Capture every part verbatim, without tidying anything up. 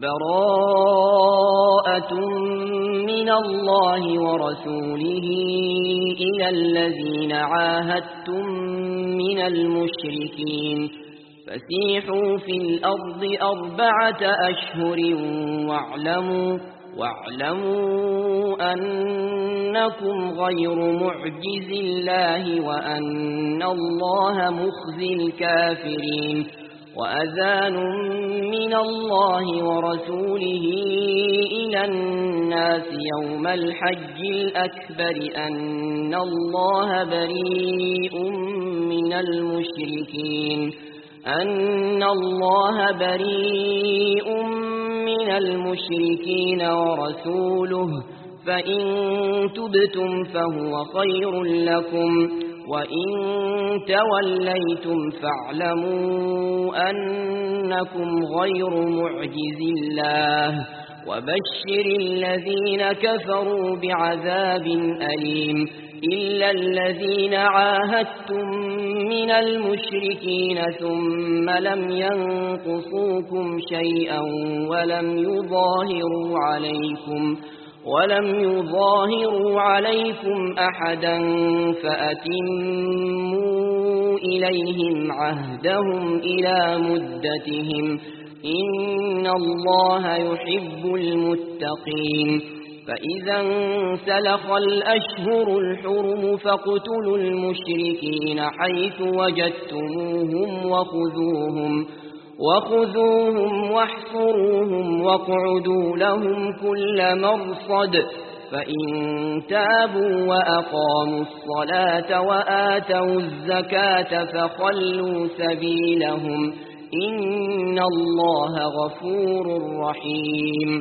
براءة من الله ورسوله إلى الذين عاهدتم من المشركين فسيحوا في الأرض أربعة أشهر واعلموا, واعلموا أنكم غير معجز الله وأن الله مخزي الكافرين وأذان من الله ورسوله إلى الناس يوم الحج الأكبر أن الله بريء من المشركين أن الله بريء من المشركين ورسوله فإن تبتم فهو خير لكم وإن توليتم فاعلموا أنكم غير معجز الله وبشر الذين كفروا بعذاب أليم إلا الذين عاهدتم من المشركين ثم لم ينقصوكم شيئا ولم يظاهروا عليكم ولم يظاهروا عليكم أحدا فأتموا إليهم عهدهم إلى مدتهم إن الله يحب المتقين فإذا انسلخ الأشهر الحرم فاقتلوا المشركين حيث وجدتموهم وخذوهم وخذوهم واحصروهم واقعدوا لهم كل مرصد فإن تابوا وأقاموا الصلاة وآتوا الزكاة فخلوا سبيلهم إن الله غفور رحيم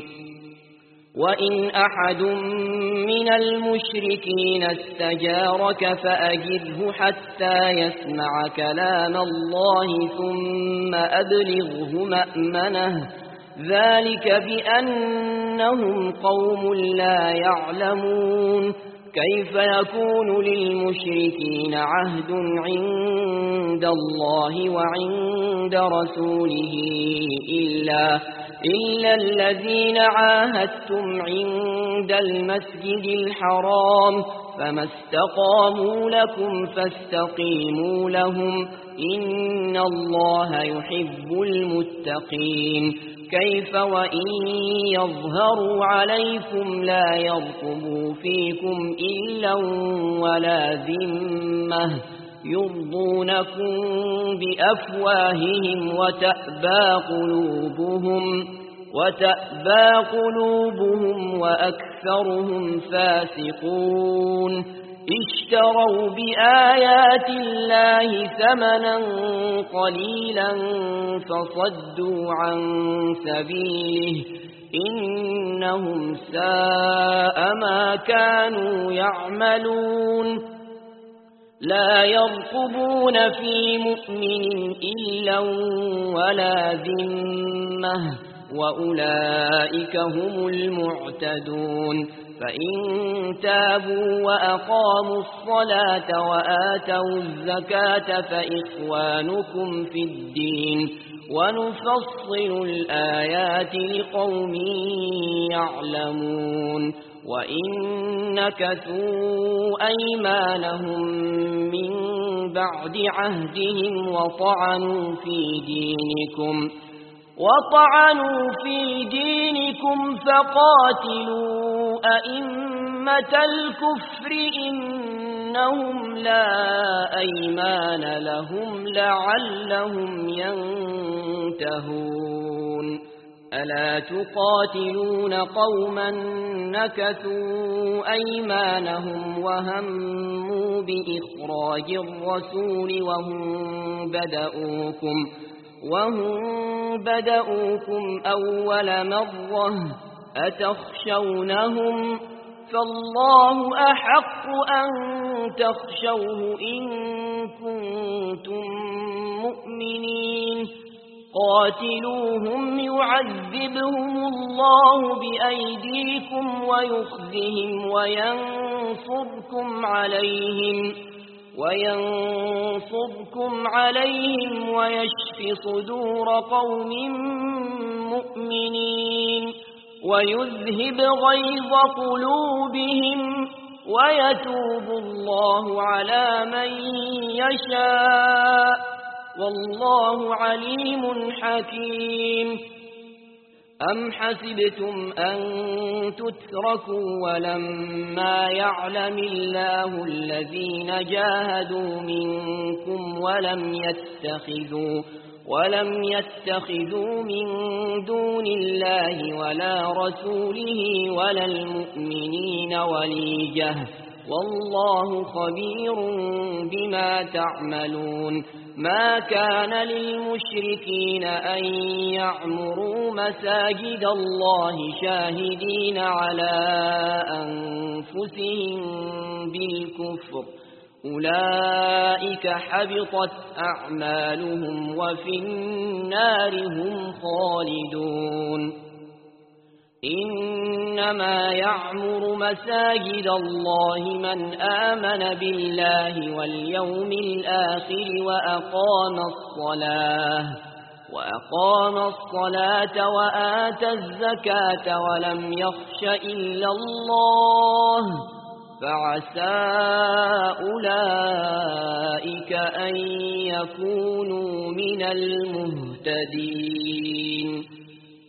وإن أحد من المشركين استجارك فأجره حتى يسمع كلام الله ثم أبلغه مأمنه ذلك بأنهم قوم لا يعلمون كيف يكون للمشركين عهد عند الله وعند رسوله إلا إلا الذين عاهدتم عند المسجد الحرام فما استقاموا لكم فاستقيموا لهم إن الله يحب المتقين كيف وإن يظهروا عليكم لا يرقبوا فيكم إلا ولا ذمة يرضونكم بأفواههم وتأبى قلوبهم وتأبى قلوبهم وأكثرهم فاسقون اشتروا بآيات الله ثمنا قليلا فصدوا عن سبيله إنهم ساء ما كانوا يعملون لا يرقبون في مؤمن إلا ولا ذمة وأولئك هم المعتدون فإن تابوا وأقاموا الصلاة وآتوا الزكاة فإخوانكم في الدين ونفصل الآيات لقوم يعلمون وإن نكثوا أيمانهم من بعد عهدهم وطعنوا في دينكم وطعنوا في دينكم فقاتلوا أئمة الكفر إنهم لا أيمان لهم لعلهم ينتهون ألا تقاتلون قوما نكثوا أيمانهم وهموا بإخراج الرسول وهم بدأوكم وهم بدأوكم أول مرة أتخشونهم فالله أحق أن تخشوه إن كنتم مؤمنين قاتلوهم يعذبهم الله بأيديكم ويخزهم وينصركم عليهم وينصركم عليهم ويشف صدور قوم مؤمنين ويذهب غيظ قلوبهم ويتوب الله على من يشاء والله عليم حكيم. أم حسبتم أن تتركوا ولما يعلم الله الذين جاهدوا منكم ولم يتخذوا ولم يتخذوا من دون الله ولا رسوله ولا المؤمنين وليجة والله خبير بما تعملون. ما كان للمشركين أن يعمروا مساجد الله شاهدين على أنفسهم بالكفر أولئك حبطت أعمالهم وفي النار هم خالدون. إنما يعمر مساجد الله من آمن بالله واليوم الآخر وأقام الصلاة وأقام الصلاة وآتى الزكاة ولم يخش إلا الله فعسى أولئك أن يكونوا من المهتدين.